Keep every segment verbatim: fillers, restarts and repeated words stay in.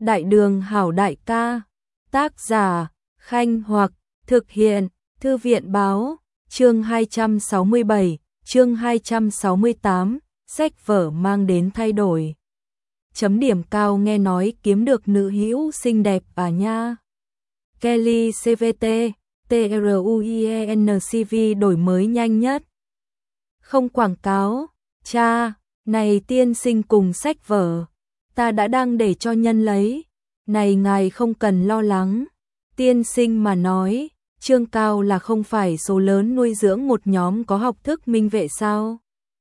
Đại đường hảo đại ca, tác giả, Khanh Hoặc, thực hiện, Thư viện báo, chương hai trăm sáu mươi bảy, chương hai trăm sáu mươi tám, sách vở mang đến thay đổi. Chấm điểm cao nghe nói kiếm được nữ hữu xinh đẹp à nha. Kelly xê vê tê, tê rờ u i en xê vê đổi mới nhanh nhất. Không quảng cáo, cha, này tiên sinh cùng sách vở, ta đã đăng để cho nhân lấy, này ngài không cần lo lắng. Tiên sinh mà nói, Trương Cao là không phải số lớn nuôi dưỡng một nhóm có học thức minh vệ sao?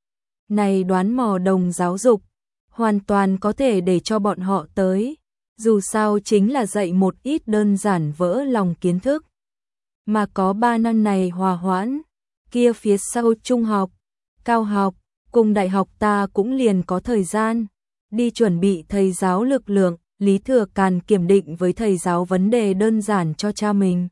Này đoán mò đồng giáo dục, hoàn toàn có thể để cho bọn họ tới, dù sao chính là dạy một ít đơn giản vỡ lòng kiến thức. Mà có ba năm này hòa hoãn, kia phía sau trung học, cao học, cùng đại học ta cũng liền có thời gian đi chuẩn bị thầy giáo lực lượng. Lý Thừa Càn kiểm định với thầy giáo vấn đề đơn giản cho cha mình.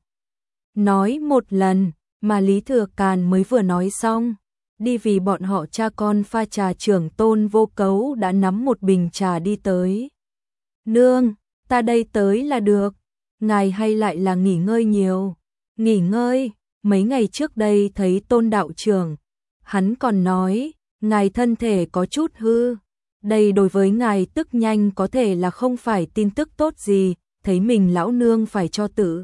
Nói một lần, mà Lý Thừa Càn mới vừa nói xong, đi vì bọn họ cha con pha trà trưởng Tôn Vô Cấu đã nắm một bình trà đi tới. Nương, ta đây tới là được, ngài hay lại là nghỉ ngơi nhiều. Nghỉ ngơi, mấy ngày trước đây thấy Tôn đạo trưởng, hắn còn nói, ngài thân thể có chút hư. Đây đối với ngài tức nhanh có thể là không phải tin tức tốt gì, thấy mình lão nương phải cho tự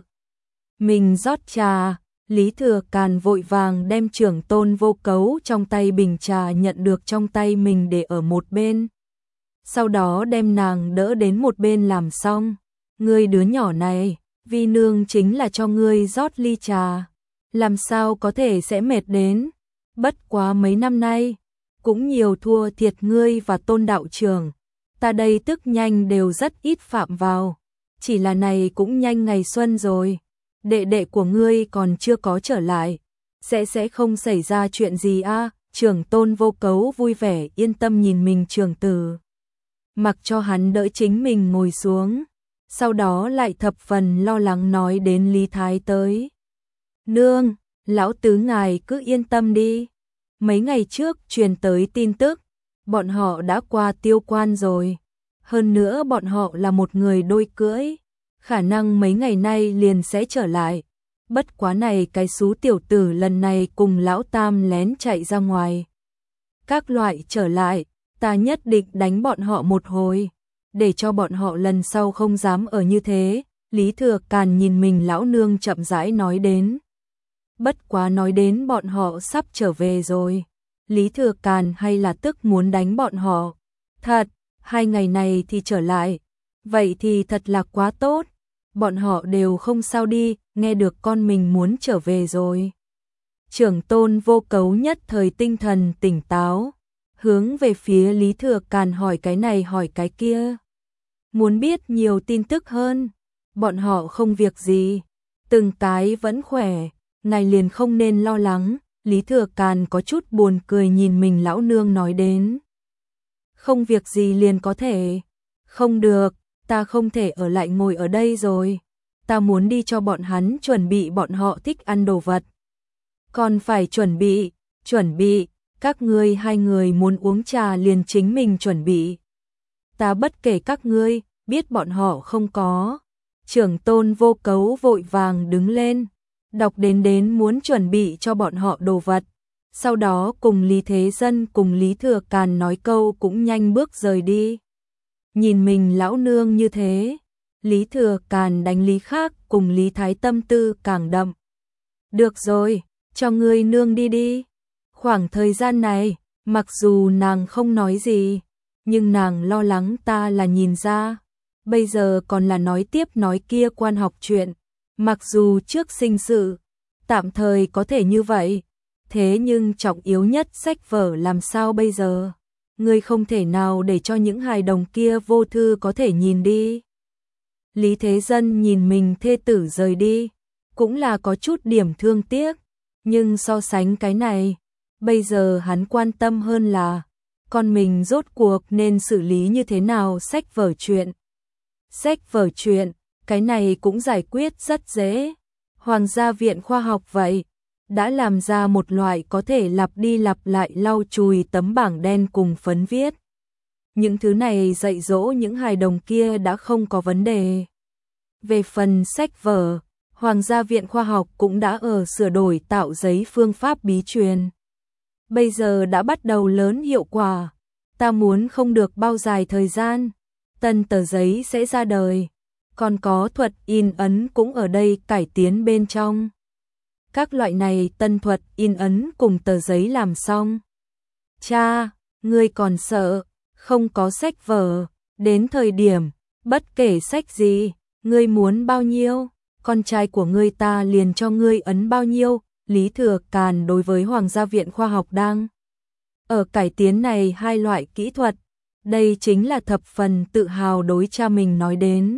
mình rót trà. Lý Thừa Càn vội vàng đem trưởng Tôn Vô Cấu trong tay bình trà nhận được trong tay mình để ở một bên. Sau đó đem nàng đỡ đến một bên làm xong. Ngươi đứa nhỏ này, vi nương chính là cho ngươi rót ly trà, làm sao có thể sẽ mệt đến. Bất quá mấy năm nay cũng nhiều thua thiệt ngươi và Tôn đạo trưởng, ta đây tức nhanh đều rất ít phạm vào, chỉ là này cũng nhanh ngày xuân rồi, đệ đệ của ngươi còn chưa có trở lại, sẽ sẽ không xảy ra chuyện gì a? À? Trưởng Tôn Vô Cấu vui vẻ yên tâm nhìn mình trưởng tử, mặc cho hắn đỡ chính mình ngồi xuống, sau đó lại thập phần lo lắng nói đến Lý Thái tới. Nương, lão tứ ngài cứ yên tâm đi. Mấy ngày trước truyền tới tin tức, bọn họ đã qua tiêu quan rồi. Hơn nữa bọn họ là một người đôi cưỡi, khả năng mấy ngày nay liền sẽ trở lại. Bất quá này cái xú tiểu tử lần này cùng lão tam lén chạy ra ngoài. Các loại trở lại, ta nhất định đánh bọn họ một hồi, để cho bọn họ lần sau không dám ở như thế. Lý Thừa Càn nhìn mình lão nương chậm rãi nói đến. Bất quá nói đến bọn họ sắp trở về rồi. Lý Thừa Càn hay là tức muốn đánh bọn họ. Thật, hai ngày này thì trở lại. Vậy thì thật là quá tốt. Bọn họ đều không sao đi, nghe được con mình muốn trở về rồi. Trưởng Tôn Vô Cấu nhất thời tinh thần tỉnh táo, hướng về phía Lý Thừa Càn hỏi cái này hỏi cái kia. Muốn biết nhiều tin tức hơn. Bọn họ không việc gì, từng cái vẫn khỏe. Ngài liền không nên lo lắng. Lý Thừa Càn có chút buồn cười nhìn mình lão nương nói đến. Không việc gì liền có thể. Không được, ta không thể ở lại ngồi ở đây rồi. Ta muốn đi cho bọn hắn chuẩn bị bọn họ thích ăn đồ vật. Còn phải chuẩn bị, chuẩn bị, các ngươi hai người muốn uống trà liền chính mình chuẩn bị. Ta bất kể các ngươi, biết bọn họ không có. Trưởng Tôn Vô Cấu vội vàng đứng lên. Đọc đến đến muốn chuẩn bị cho bọn họ đồ vật, sau đó cùng Lý Thế Dân cùng Lý Thừa Càn nói câu cũng nhanh bước rời đi. Nhìn mình lão nương như thế, Lý Thừa Càn đánh Lý Khác cùng Lý Thái tâm tư càng đậm. Được rồi, cho ngươi nương đi đi. Khoảng thời gian này, mặc dù nàng không nói gì, nhưng nàng lo lắng ta là nhìn ra. Bây giờ còn là nói tiếp nói kia quan học chuyện. Mặc dù trước sinh sự, tạm thời có thể như vậy, thế nhưng trọng yếu nhất sách vở làm sao bây giờ? Ngươi không thể nào để cho những hài đồng kia vô thư có thể nhìn đi. Lý Thế Dân nhìn mình thê tử rời đi, cũng là có chút điểm thương tiếc, nhưng so sánh cái này, bây giờ hắn quan tâm hơn là con mình rốt cuộc nên xử lý như thế nào sách vở chuyện. Sách vở chuyện, cái này cũng giải quyết rất dễ. Hoàng gia viện khoa học vậy, đã làm ra một loại có thể lặp đi lặp lại lau chùi tấm bảng đen cùng phấn viết. những thứ này dạy dỗ những hài đồng kia đã không có vấn đề. Về phần sách vở, Hoàng gia Viện Khoa học cũng đã ở sửa đổi tạo giấy phương pháp bí truyền. Bây giờ đã bắt đầu lớn hiệu quả. Ta muốn không được bao dài thời gian, tân tờ giấy sẽ ra đời. Còn có thuật in ấn cũng ở đây cải tiến bên trong. Các loại này tân thuật in ấn cùng tờ giấy làm xong. Cha, ngươi còn sợ, không có sách vở, đến thời điểm, bất kể sách gì, ngươi muốn bao nhiêu, con trai của ngươi ta liền cho ngươi ấn bao nhiêu. Lý Thừa Càn đối với Hoàng gia Viện Khoa học đang ở cải tiến này hai loại kỹ thuật, đây chính là thập phần tự hào đối cha mình nói đến.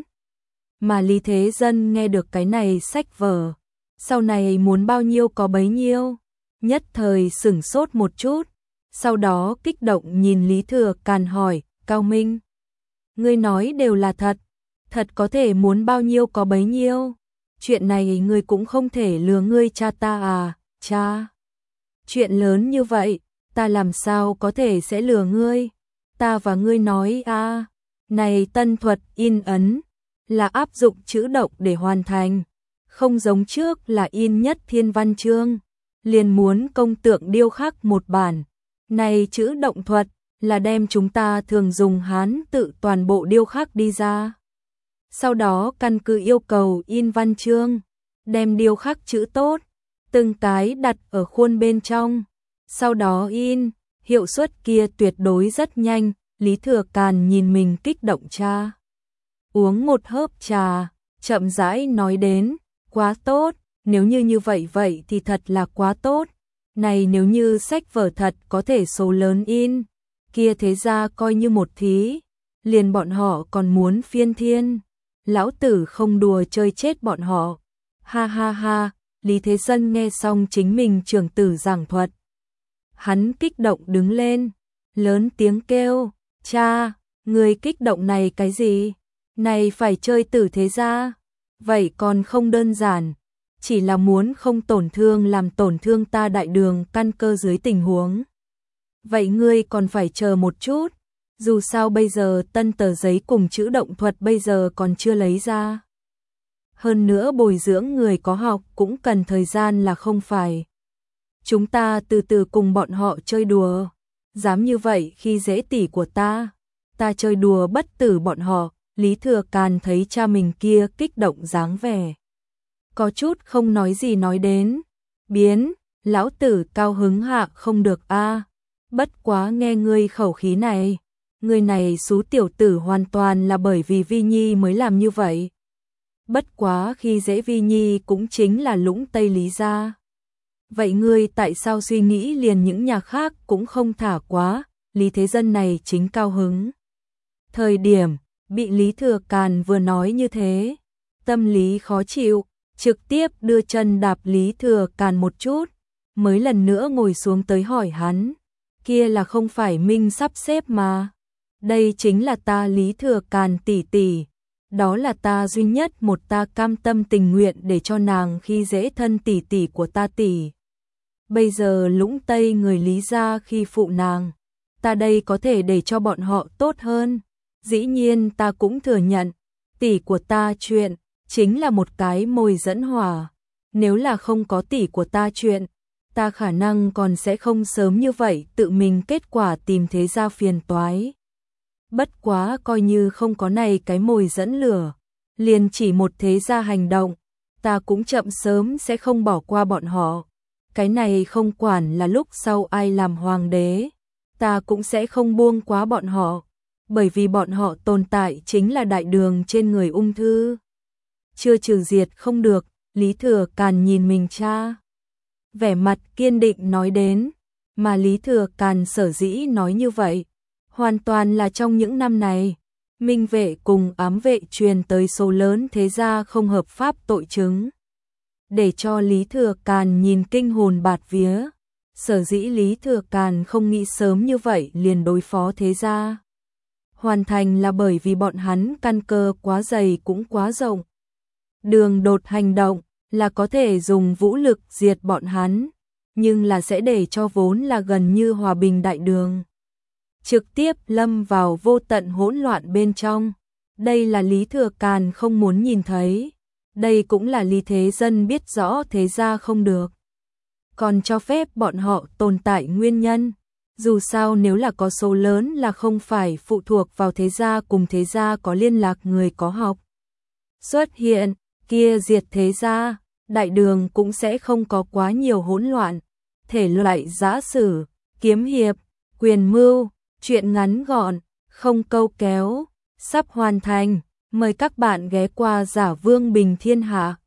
Mà Lý Thế Dân nghe được cái này sách vở, sau này muốn bao nhiêu có bấy nhiêu, nhất thời sửng sốt một chút, sau đó kích động nhìn Lý Thừa Càn hỏi, Cao Minh, ngươi nói đều là thật, thật có thể muốn bao nhiêu có bấy nhiêu, chuyện này ngươi cũng không thể lừa ngươi cha ta à, cha. Chuyện lớn như vậy, ta làm sao có thể sẽ lừa ngươi, ta và ngươi nói à, này tân thuật in ấn, là áp dụng chữ động để hoàn thành, không giống trước là in nhất thiên văn chương, liền muốn công tượng điêu khắc một bản. Này chữ động thuật là đem chúng ta thường dùng Hán tự toàn bộ điêu khắc đi ra. Sau đó căn cứ yêu cầu in văn chương, đem điêu khắc chữ tốt, từng cái đặt ở khuôn bên trong, sau đó in, hiệu suất kia tuyệt đối rất nhanh. Lý Thừa Càn nhìn mình kích động cha. Uống một hớp trà, chậm rãi nói đến, quá tốt, nếu như như vậy vậy thì thật là quá tốt. Này nếu như sách vở thật có thể số lớn in, kia thế ra coi như một thí, liền bọn họ còn muốn phiên thiên. Lão tử không đùa chơi chết bọn họ. Ha ha ha, Lý Thế Dân nghe xong chính mình trưởng tử giảng thuật. Hắn kích động đứng lên, lớn tiếng kêu, cha, người kích động này cái gì? Này phải chơi tử thế gia, vậy còn không đơn giản, chỉ là muốn không tổn thương làm tổn thương ta đại đường căn cơ dưới tình huống. Vậy ngươi còn phải chờ một chút, dù sao bây giờ tân tờ giấy cùng chữ động thuật bây giờ còn chưa lấy ra. Hơn nữa bồi dưỡng người có học cũng cần thời gian là không phải. Chúng ta từ từ cùng bọn họ chơi đùa, dám như vậy khi dễ tỷ của ta, ta chơi đùa bất tử bọn họ. Lý Thừa Càn thấy cha mình kia kích động dáng vẻ, có chút không nói gì nói đến, biến, lão tử cao hứng hạ không được a, bất quá nghe ngươi khẩu khí này, ngươi này xú tiểu tử hoàn toàn là bởi vì Vi Nhi mới làm như vậy. Bất quá khi dễ Vi Nhi cũng chính là lũng Tây Lý gia. Vậy ngươi tại sao suy nghĩ liền những nhà khác cũng không thả quá, Lý Thế Dân này chính cao hứng. Thời điểm bị Lý Thừa Càn vừa nói như thế, tâm lý khó chịu, trực tiếp đưa chân đạp Lý Thừa Càn một chút, mới lần nữa ngồi xuống tới hỏi hắn, kia là không phải Minh sắp xếp mà, đây chính là ta Lý Thừa Càn tỷ tỷ, đó là ta duy nhất một ta cam tâm tình nguyện để cho nàng khi dễ thân tỷ tỷ của ta tỷ. Bây giờ lũng Tây người Lý gia khi phụ nàng, ta đây có thể để cho bọn họ tốt hơn. Dĩ nhiên ta cũng thừa nhận, tỷ của ta chuyện, chính là một cái mồi dẫn hỏa. Nếu là không có tỷ của ta chuyện, ta khả năng còn sẽ không sớm như vậy tự mình kết quả tìm thế gia phiền toái. Bất quá coi như không có này cái mồi dẫn lửa, liền chỉ một thế gia hành động, ta cũng chậm sớm sẽ không bỏ qua bọn họ. Cái này không quản là lúc sau ai làm hoàng đế, ta cũng sẽ không buông quá bọn họ. Bởi vì bọn họ tồn tại chính là đại đường trên người ung thư. Chưa trừ diệt không được, Lý Thừa Càn nhìn mình cha. Vẻ mặt kiên định nói đến, mà Lý Thừa Càn sở dĩ nói như vậy. Hoàn toàn là trong những năm này, Minh vệ cùng ám vệ truyền tới số lớn thế gia không hợp pháp tội chứng. Để cho Lý Thừa Càn nhìn kinh hồn bạt vía. Sở dĩ Lý Thừa Càn không nghĩ sớm như vậy liền đối phó thế gia. Hoàn thành là bởi vì bọn hắn căn cơ quá dày cũng quá rộng. Đường đột hành động là có thể dùng vũ lực diệt bọn hắn, nhưng là sẽ để cho vốn là gần như hòa bình đại đường trực tiếp lâm vào vô tận hỗn loạn bên trong. Đây là Lý Thừa Càn không muốn nhìn thấy. Đây cũng là Lý Thế Dân biết rõ thế gia không được. Còn cho phép bọn họ tồn tại nguyên nhân. Dù sao nếu là có số lớn là không phải phụ thuộc vào thế gia cùng thế gia có liên lạc người có học. Xuất hiện, kia diệt thế gia, đại đường cũng sẽ không có quá nhiều hỗn loạn. Thể loại giã sử, kiếm hiệp, quyền mưu, truyện ngắn gọn, không câu kéo, sắp hoàn thành. Mời các bạn ghé qua Giả Vương Bình Thiên Hạ.